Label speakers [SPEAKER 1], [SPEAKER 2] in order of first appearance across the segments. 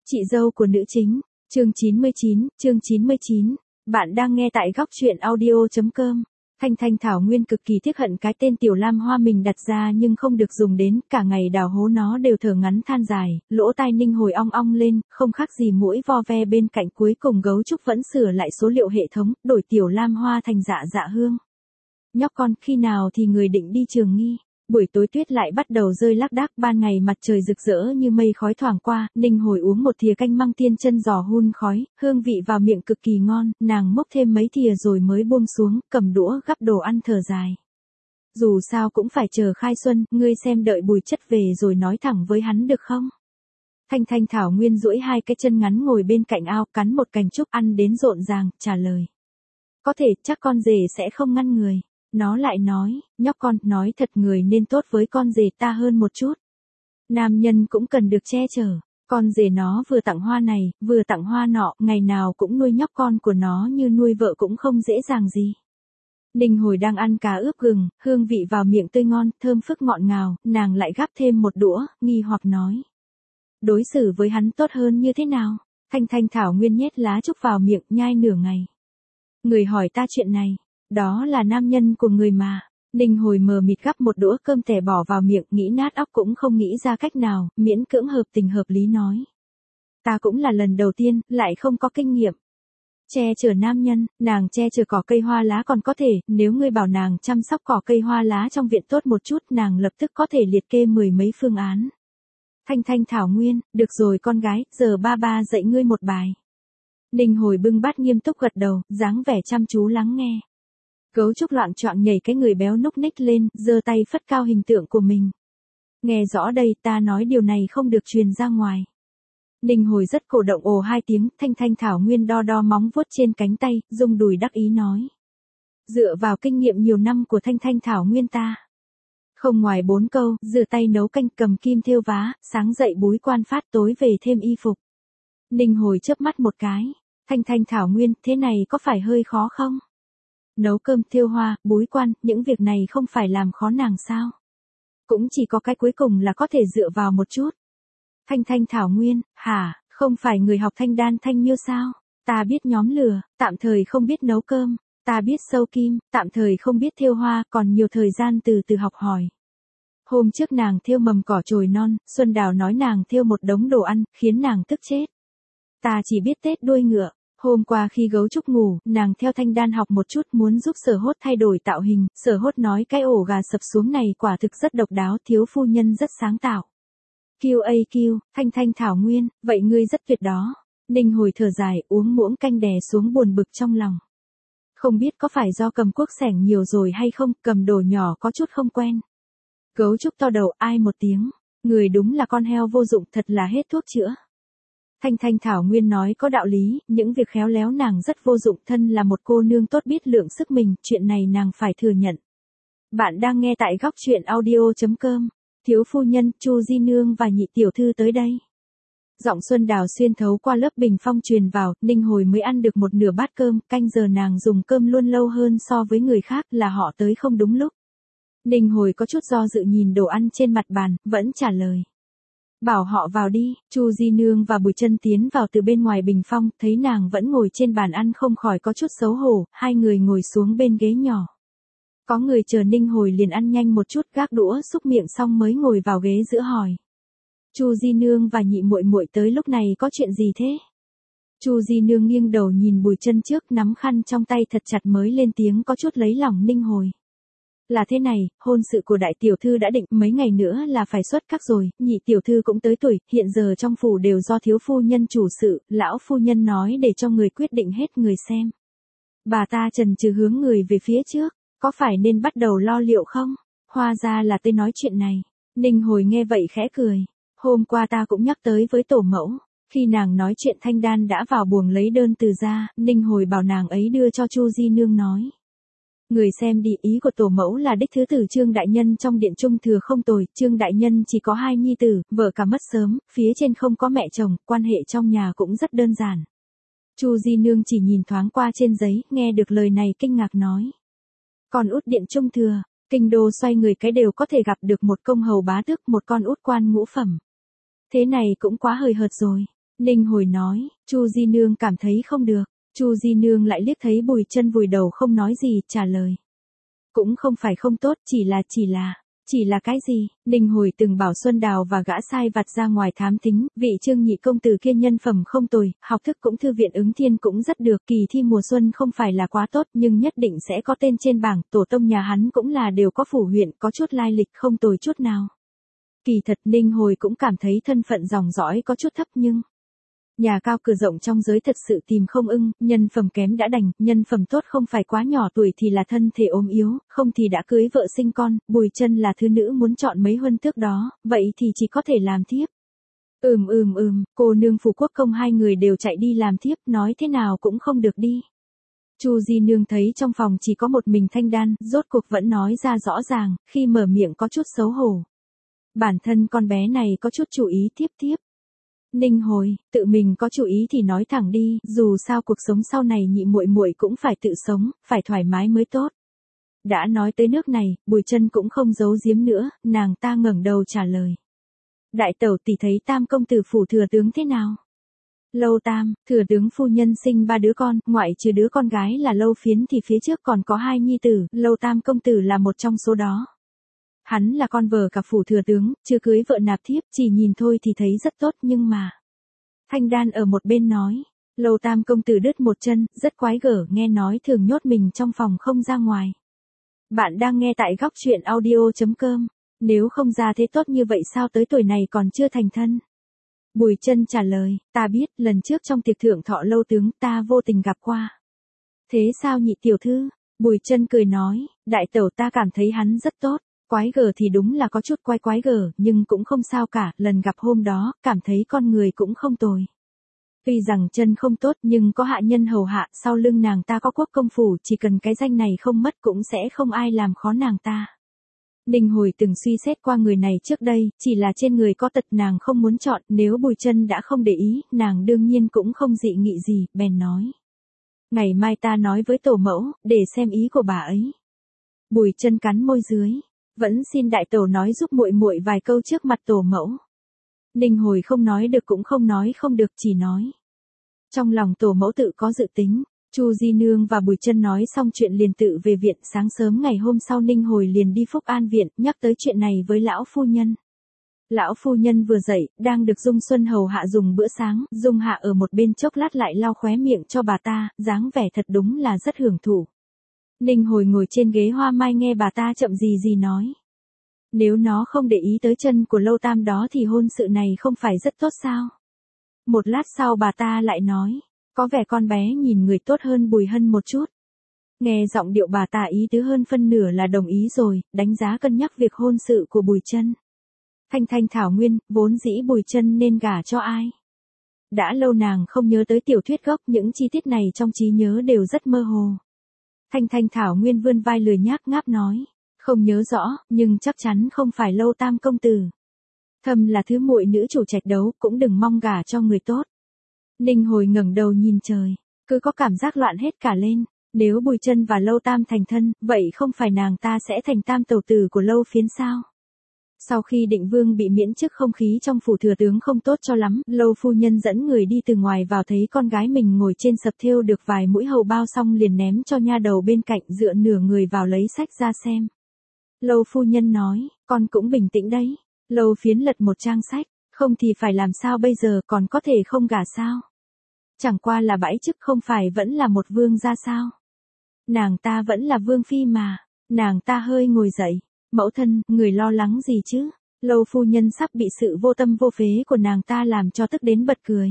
[SPEAKER 1] Chị dâu của nữ chính, chương 99, bạn đang nghe tại góc truyện audio.com. Thanh Thanh Thảo Nguyên cực kỳ tiếc hận cái tên Tiểu Lam Hoa mình đặt ra nhưng không được dùng đến, cả ngày đào hố nó đều thở ngắn than dài, lỗ tai Ninh Hồi ong ong lên, không khác gì mũi vo ve bên cạnh. Cuối cùng Gấu Trúc vẫn sửa lại số liệu hệ thống, đổi Tiểu Lam Hoa thành Dạ Dạ Hương. Nhóc con, khi nào thì người định đi trường nghi? Buổi tối tuyết lại bắt đầu rơi lác đác, ban ngày mặt trời rực rỡ như mây khói thoảng qua, Ninh Hồi uống một thìa canh măng tiên chân giò hun khói, hương vị vào miệng cực kỳ ngon, nàng múc thêm mấy thìa rồi mới buông xuống, cầm đũa gắp đồ ăn thở dài. Dù sao cũng phải chờ khai xuân, ngươi xem đợi Bùi Chất về rồi nói thẳng với hắn được không? Thanh Thanh Thảo Nguyên duỗi hai cái chân ngắn ngồi bên cạnh ao, cắn một cành trúc ăn đến rộn ràng, trả lời. Có thể, chắc con rể sẽ không ngăn người. Nó lại nói, nhóc con, nói thật người nên tốt với con rể ta hơn một chút. Nam nhân cũng cần được che chở, con rể nó vừa tặng hoa này, vừa tặng hoa nọ, ngày nào cũng nuôi nhóc con của nó như nuôi vợ cũng không dễ dàng gì. Ninh Hồi đang ăn cá ướp gừng, hương vị vào miệng tươi ngon, thơm phức ngọt ngào, nàng lại gắp thêm một đũa, nghi hoặc nói. Đối xử với hắn tốt hơn như thế nào? Thanh Thanh Thảo Nguyên nhét lá trúc vào miệng, nhai nửa ngày. Người hỏi ta chuyện này. Đó là nam nhân của người mà. Ninh Hồi mờ mịt gắp một đũa cơm tẻ bỏ vào miệng, nghĩ nát óc cũng không nghĩ ra cách nào, miễn cưỡng hợp tình hợp lý nói. Ta cũng là lần đầu tiên, lại không có kinh nghiệm. Che chở nam nhân, nàng che chở cỏ cây hoa lá còn có thể, nếu ngươi bảo nàng chăm sóc cỏ cây hoa lá trong viện tốt một chút, nàng lập tức có thể liệt kê 10 mấy phương án. Thanh Thanh Thảo Nguyên, được rồi con gái, giờ ba ba dạy ngươi một bài. Ninh Hồi bưng bát nghiêm túc gật đầu, dáng vẻ chăm chú lắng nghe. Gấu Trúc loạng choạng nhảy cái người béo núc ních lên, giơ tay phất cao hình tượng của mình. Nghe rõ đây, ta nói điều này không được truyền ra ngoài. Ninh Hồi rất cổ động ồ hai tiếng, Thanh Thanh Thảo Nguyên đo đo móng vuốt trên cánh tay, rung đùi đắc ý nói. Dựa vào kinh nghiệm nhiều năm của Thanh Thanh Thảo Nguyên ta. Không ngoài 4 câu, rửa tay nấu canh, cầm kim thêu vá, sáng dậy búi quan phát, tối về thêm y phục. Ninh Hồi chớp mắt một cái. Thanh Thanh Thảo Nguyên, thế này có phải hơi khó không? Nấu cơm, thêu hoa, búi quan, những việc này không phải làm khó nàng sao? Cũng chỉ có cái cuối cùng là có thể dựa vào một chút. Thanh Thanh Thảo Nguyên, hả, không phải người học thanh đan thanh miêu sao? Ta biết nhóm lửa, tạm thời không biết nấu cơm, ta biết sâu kim, tạm thời không biết thêu hoa, còn nhiều thời gian từ từ học hỏi. Hôm trước nàng thêu mầm cỏ chồi non, Xuân Đào nói nàng thêu một đống đồ ăn, khiến nàng tức chết. Ta chỉ biết tết đuôi ngựa. Hôm qua khi Gấu Trúc ngủ, nàng theo thanh đan học một chút muốn giúp Sở Hốt thay đổi tạo hình, Sở Hốt nói cái ổ gà sập xuống này quả thực rất độc đáo, thiếu phu nhân rất sáng tạo. QAQ, Thanh Thanh Thảo Nguyên, vậy ngươi rất tuyệt đó. Ninh Hồi thở dài, uống muỗng canh đè xuống buồn bực trong lòng. Không biết có phải do cầm cuốc xẻng nhiều rồi hay không, cầm đồ nhỏ có chút không quen. Gấu Trúc to đầu ai một tiếng, người đúng là con heo vô dụng, thật là hết thuốc chữa. Thanh Thanh Thảo Nguyên nói có đạo lý, những việc khéo léo nàng rất vô dụng, thân là một cô nương tốt biết lượng sức mình, chuyện này nàng phải thừa nhận. Bạn đang nghe tại góc truyện audio.com, thiếu phu nhân, Chu Di Nương và nhị tiểu thư tới đây. Giọng Xuân Đào xuyên thấu qua lớp bình phong truyền vào, Ninh Hồi mới ăn được một nửa bát cơm, canh giờ nàng dùng cơm luôn lâu hơn so với người khác, là họ tới không đúng lúc. Ninh Hồi có chút do dự nhìn đồ ăn trên mặt bàn, vẫn trả lời. Bảo họ vào đi. Chu Di Nương và Bùi Chân tiến vào từ bên ngoài bình phong, thấy nàng vẫn ngồi trên bàn ăn không khỏi có chút xấu hổ, hai người ngồi xuống bên ghế nhỏ. Có người chờ Ninh Hồi liền ăn nhanh một chút, gác đũa xúc miệng xong mới ngồi vào ghế giữa hỏi. Chu Di Nương và nhị muội muội tới lúc này có chuyện gì thế? Chu Di Nương nghiêng đầu nhìn Bùi Chân trước, nắm khăn trong tay thật chặt mới lên tiếng có chút lấy lòng Ninh Hồi. Là thế này, hôn sự của đại tiểu thư đã định, mấy ngày nữa là phải xuất các rồi, nhị tiểu thư cũng tới tuổi, hiện giờ trong phủ đều do thiếu phu nhân chủ sự, lão phu nhân nói để cho người quyết định hết người xem. Bà ta chần chừ hướng người về phía trước, có phải nên bắt đầu lo liệu không? Hóa ra là tới nói chuyện này. Ninh Hồi nghe vậy khẽ cười. Hôm qua ta cũng nhắc tới với tổ mẫu. Khi nàng nói chuyện thanh đan đã vào buồng lấy đơn từ ra, Ninh Hồi bảo nàng ấy đưa cho Chu Di Nương nói. Người xem đi, ý của tổ mẫu là đích thứ tử Trương đại nhân trong điện trung thừa không tồi, Trương đại nhân chỉ có 2 nhi tử, vợ cả mất sớm, phía trên không có mẹ chồng, quan hệ trong nhà cũng rất đơn giản. Chu Di Nương chỉ nhìn thoáng qua trên giấy, nghe được lời này kinh ngạc nói. Con út điện trung thừa, kinh đô xoay người cái đều có thể gặp được một công hầu bá tước, một con út quan ngũ phẩm. Thế này cũng quá hời hợt rồi. Ninh Hồi nói, Chu Di Nương cảm thấy không được. Chu Di Nương lại liếc thấy Bùi Chân vùi đầu không nói gì, trả lời. Cũng không phải không tốt, chỉ là cái gì? Ninh Hồi từng bảo Xuân Đào và gã sai vặt ra ngoài thám tính, vị Trương nhị công tử kia nhân phẩm không tồi, học thức cũng thư viện ứng thiên cũng rất được, kỳ thi mùa xuân không phải là quá tốt nhưng nhất định sẽ có tên trên bảng, tổ tông nhà hắn cũng là đều có phủ huyện, có chút lai lịch không tồi chút nào. Kỳ thật Ninh Hồi cũng cảm thấy thân phận dòng dõi có chút thấp nhưng nhà cao cửa rộng trong giới thật sự tìm không ưng, nhân phẩm kém đã đành, nhân phẩm tốt không phải quá nhỏ tuổi thì là thân thể ốm yếu, không thì đã cưới vợ sinh con, Bùi Chân là thứ nữ muốn chọn mấy huân tước đó, vậy thì chỉ có thể làm thiếp. Cô nương Phù Quốc Công hai người đều chạy đi làm thiếp, nói thế nào cũng không được đi. Chu Di Nương thấy trong phòng chỉ có một mình Thanh Đan, rốt cuộc vẫn nói ra rõ ràng, khi mở miệng có chút xấu hổ. Bản thân con bé này có chút chủ ý tiếp. Ninh Hồi, tự mình có chủ ý thì nói thẳng đi, dù sao cuộc sống sau này nhị muội muội cũng phải tự sống, phải thoải mái mới tốt. Đã nói tới nước này, Bùi Chân cũng không giấu giếm nữa, nàng ta ngẩng đầu trả lời. Đại tẩu tỷ thấy Tam công tử phủ thừa tướng thế nào? Lâu Tam, thừa tướng phu nhân sinh 3 đứa con, ngoại trừ đứa con gái là Lâu Phiến thì phía trước còn có 2 nhi tử, Lâu Tam công tử là một trong số đó. Hắn là con vợ cả phủ thừa tướng, chưa cưới vợ nạp thiếp, chỉ nhìn thôi thì thấy rất tốt nhưng mà. Thanh Đan ở một bên nói, Lâu Tam công tử đứt một chân, rất quái gở, nghe nói thường nhốt mình trong phòng không ra ngoài. Bạn đang nghe tại góc truyện audio.com, nếu không ra thế tốt như vậy sao tới tuổi này còn chưa thành thân? Bùi Chân trả lời, ta biết, lần trước trong tiệc thượng thọ Lâu tướng ta vô tình gặp qua. Thế sao nhị tiểu thư? Bùi Chân cười nói, đại tẩu ta cảm thấy hắn rất tốt. Quái gở thì đúng là có chút quái gở, nhưng cũng không sao cả, lần gặp hôm đó, cảm thấy con người cũng không tồi. Tuy rằng chân không tốt nhưng có hạ nhân hầu hạ, sau lưng nàng ta có quốc công phủ, chỉ cần cái danh này không mất cũng sẽ không ai làm khó nàng ta. Ninh Hồi từng suy xét qua người này trước đây, chỉ là trên người có tật nàng không muốn chọn, nếu Bùi Chân đã không để ý, nàng đương nhiên cũng không dị nghị gì, bèn nói. Ngày mai ta nói với tổ mẫu, để xem ý của bà ấy. Bùi Chân cắn môi dưới. Vẫn xin đại tẩu nói giúp muội muội vài câu trước mặt tổ mẫu. Ninh Hồi không nói được cũng không nói không được, chỉ nói. Trong lòng tổ mẫu tự có dự tính. Chu Di Nương và Bùi Chân nói xong chuyện liền tự về viện, sáng sớm ngày hôm sau Ninh Hồi liền đi Phúc An viện, nhắc tới chuyện này với lão phu nhân. Lão phu nhân vừa dậy, đang được Dung Xuân hầu hạ dùng bữa sáng, Dung hạ ở một bên chốc lát lại lau khóe miệng cho bà ta, dáng vẻ thật đúng là rất hưởng thụ. Ninh Hồi ngồi trên ghế hoa mai nghe bà ta chậm gì nói. Nếu nó không để ý tới chân của Lâu Tam đó thì hôn sự này không phải rất tốt sao? Một lát sau bà ta lại nói, có vẻ con bé nhìn người tốt hơn Bùi Hân một chút. Nghe giọng điệu bà ta ý tứ hơn phân nửa là đồng ý rồi, đánh giá cân nhắc việc hôn sự của Bùi Chân. Thanh thảo nguyên, vốn dĩ Bùi Chân nên gả cho ai? Đã lâu nàng không nhớ tới tiểu thuyết gốc, những chi tiết này trong trí nhớ đều rất mơ hồ. Thanh thảo nguyên vươn vai lười nhác ngáp nói, không nhớ rõ, nhưng chắc chắn không phải Lâu Tam công tử. Thầm là thứ muội nữ chủ trạch đấu, cũng đừng mong gả cho người tốt. Ninh Hồi ngẩng đầu nhìn trời, cứ có cảm giác loạn hết cả lên, nếu Bùi Chân và Lâu Tam thành thân, vậy không phải nàng ta sẽ thành tam tẩu tử của Lâu Phiến sao? Sau khi Định Vương bị miễn chức, không khí trong phủ thừa tướng không tốt cho lắm, Lâu phu nhân dẫn người đi từ ngoài vào thấy con gái mình ngồi trên sập thêu được vài mũi hầu bao xong liền ném cho nha đầu bên cạnh, dựa nửa người vào lấy sách ra xem. Lâu phu nhân nói, con cũng bình tĩnh đấy. Lâu Phiến lật một trang sách, không thì phải làm sao bây giờ, còn có thể không gả sao? Chẳng qua là bãi chức, không phải vẫn là một vương gia sao? Nàng ta vẫn là vương phi mà. Nàng ta hơi ngồi dậy. Mẫu thân, người lo lắng gì chứ? Lâu phu nhân sắp bị sự vô tâm vô phế của nàng ta làm cho tức đến bật cười.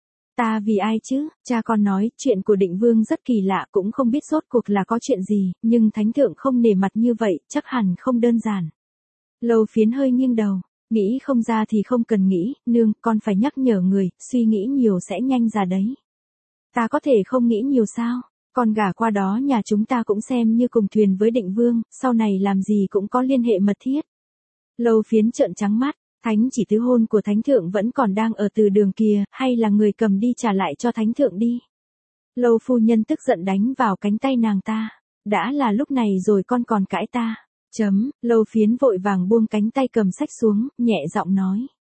[SPEAKER 1] Ta vì ai chứ? Cha con nói, chuyện của Định Vương rất kỳ lạ, cũng không biết rốt cuộc là có chuyện gì, nhưng thánh thượng không nể mặt như vậy, chắc hẳn không đơn giản. Lâu Phiến hơi nghiêng đầu, nghĩ không ra thì không cần nghĩ, nương, con phải nhắc nhở người, suy nghĩ nhiều sẽ nhanh già đấy. Ta có thể không nghĩ nhiều sao? Con gả qua đó nhà chúng ta cũng xem như cùng thuyền với Định Vương, sau này làm gì cũng có liên hệ mật thiết. Lâu Phiến trợn trắng mắt, thánh chỉ tứ hôn của thánh thượng vẫn còn đang ở từ đường kia, hay là người cầm đi trả lại cho thánh thượng đi. Lâu phu nhân tức giận đánh vào cánh tay nàng ta, đã là lúc này rồi con còn cãi ta. Lâu Phiến vội vàng buông cánh tay cầm sách xuống, nhẹ giọng nói.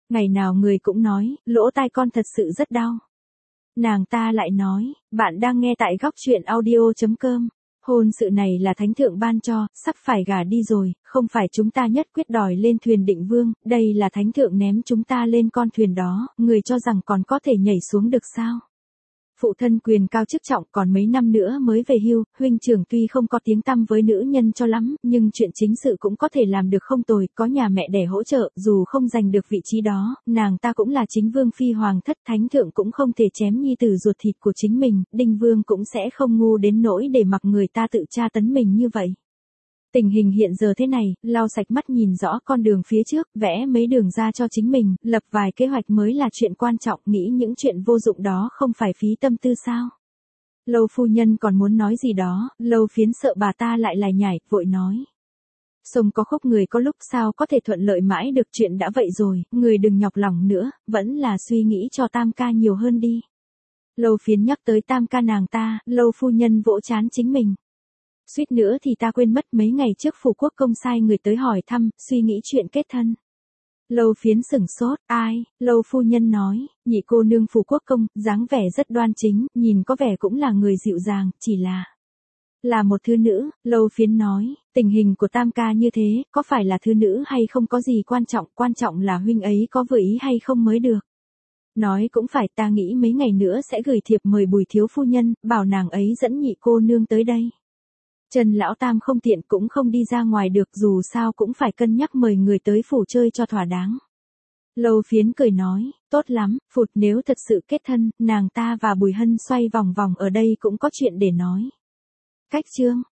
[SPEAKER 1] Ngày nào người cũng nói, lỗ tai con thật sự rất đau. Nàng ta lại nói, bạn đang nghe tại góc chuyện audio.com. Hôn sự này là thánh thượng ban cho, sắp phải gả đi rồi, không phải chúng ta nhất quyết đòi lên thuyền định vương, đây là thánh thượng ném chúng ta lên con thuyền đó, người cho rằng còn có thể nhảy xuống được sao? Phụ thân quyền cao chức trọng còn mấy năm nữa mới về hưu, huynh trưởng tuy không có tiếng tăm với nữ nhân cho lắm, nhưng chuyện chính sự cũng có thể làm được không tồi, có nhà mẹ đẻ hỗ trợ, dù không giành được vị trí đó, nàng ta cũng là chính vương phi hoàng thất, thánh thượng cũng không thể chém nhi tử ruột thịt của chính mình, đinh vương cũng sẽ không ngu đến nỗi để mặc người ta tự tra tấn mình như vậy. Tình hình hiện giờ thế này, lau sạch mắt nhìn rõ con đường phía trước, vẽ mấy đường ra cho chính mình, lập vài kế hoạch mới là chuyện quan trọng, nghĩ những chuyện vô dụng đó không phải phí tâm tư sao. Lâu phu nhân còn muốn nói gì đó, Lâu Phiến sợ bà ta lại lải nhải, vội nói. Sông có khúc người có lúc sao có thể thuận lợi mãi được, chuyện đã vậy rồi, người đừng nhọc lòng nữa, vẫn là suy nghĩ cho Tam ca nhiều hơn đi. Lâu Phiến nhắc tới Tam ca nàng ta, Lâu phu nhân vỗ trán chính mình. Suýt nữa thì ta quên mất, mấy ngày trước phủ quốc công sai người tới hỏi thăm, suy nghĩ chuyện kết thân. Lâu Phiến sửng sốt, ai? Lâu phu nhân nói, nhị cô nương phủ quốc công, dáng vẻ rất đoan chính, nhìn có vẻ cũng là người dịu dàng, chỉ là một thư nữ. Lâu Phiến nói, tình hình của Tam ca như thế, có phải là thư nữ hay không có gì quan trọng là huynh ấy có vừa ý hay không mới được. Nói cũng phải, ta nghĩ mấy ngày nữa sẽ gửi thiệp mời Bùi thiếu phu nhân, bảo nàng ấy dẫn nhị cô nương tới đây. Trần lão tam không tiện cũng không đi ra ngoài được, dù sao cũng phải cân nhắc mời người tới phủ chơi cho thỏa đáng. Lâu Phiến cười nói, tốt lắm, phụt, nếu thật sự kết thân, nàng ta và Bùi Hân xoay vòng vòng ở đây cũng có chuyện để nói. Cách chương